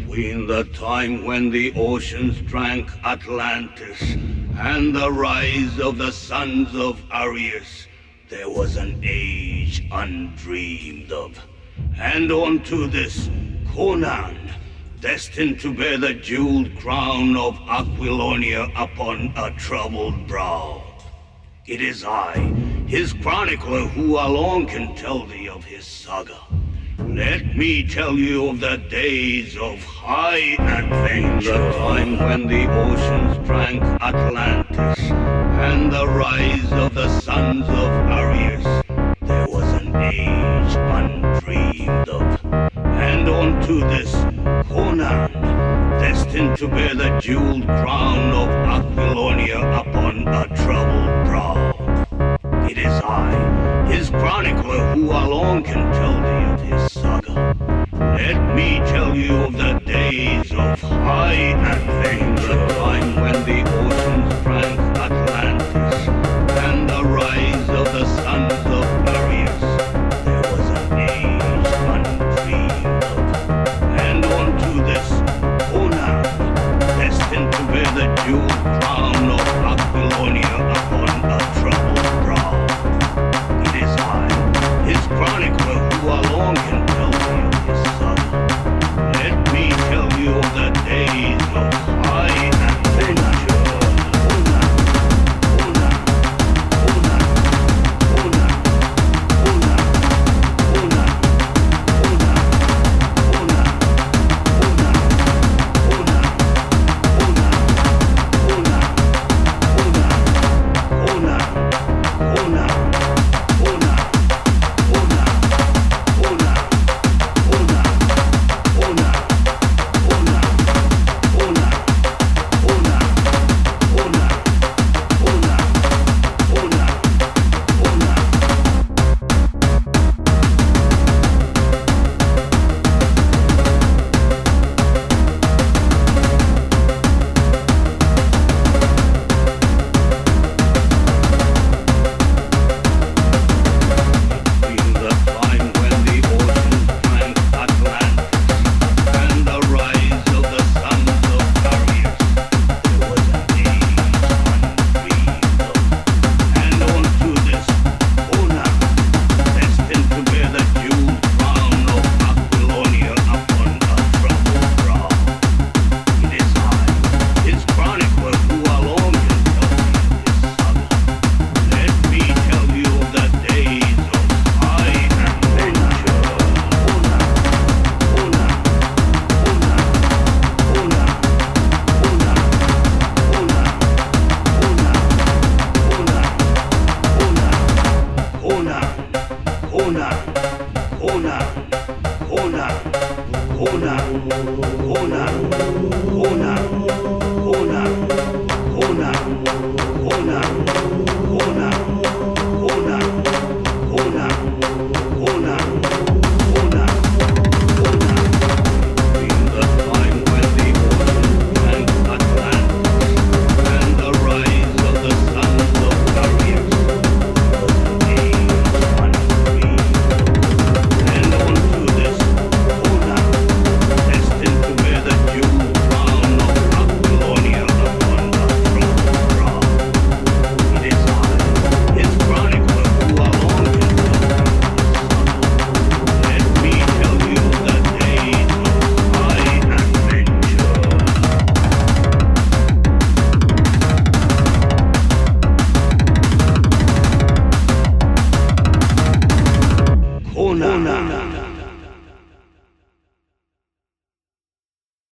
Between the time when the oceans drank Atlantis and the rise of the sons of Arius, there was an age undreamed of. And unto this, Conan, destined to bear the jeweled crown of Aquilonia upon a troubled brow. It is I, his chronicler, who alone can tell thee of his saga. Let me tell you of the days of high adventure. The time when the oceans drank Atlantis and the rise of the sons of Arius, there was an age undreamed of. And unto this, Conan, destined to bear the jeweled crown of Aquilonia upon a troubled brow. It is I, his chronicler, who alone can tell thee of his saga. Let me tell you of the days of high adventure. The time when the oceans drank Atlantis and the rise of the sons of Arius, there was an age undreamed of. And unto this, Conan, destined to bear the jeweled crown of Aquilonia upon a troubled brow. It is I, his chronicler, who alone can tell thee of his saga. Let me tell you of the days of high adventure. Conan.